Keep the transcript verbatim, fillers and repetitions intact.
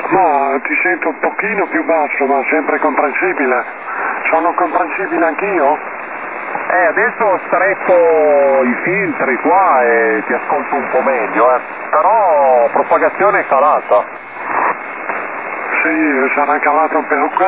No, ti sento un pochino più basso, ma sempre comprensibile. Sono comprensibile anch'io? Eh, adesso ho stretto i filtri qua e ti ascolto un po' meglio, eh. Però propagazione è calata. Sì, sarà calato un po'.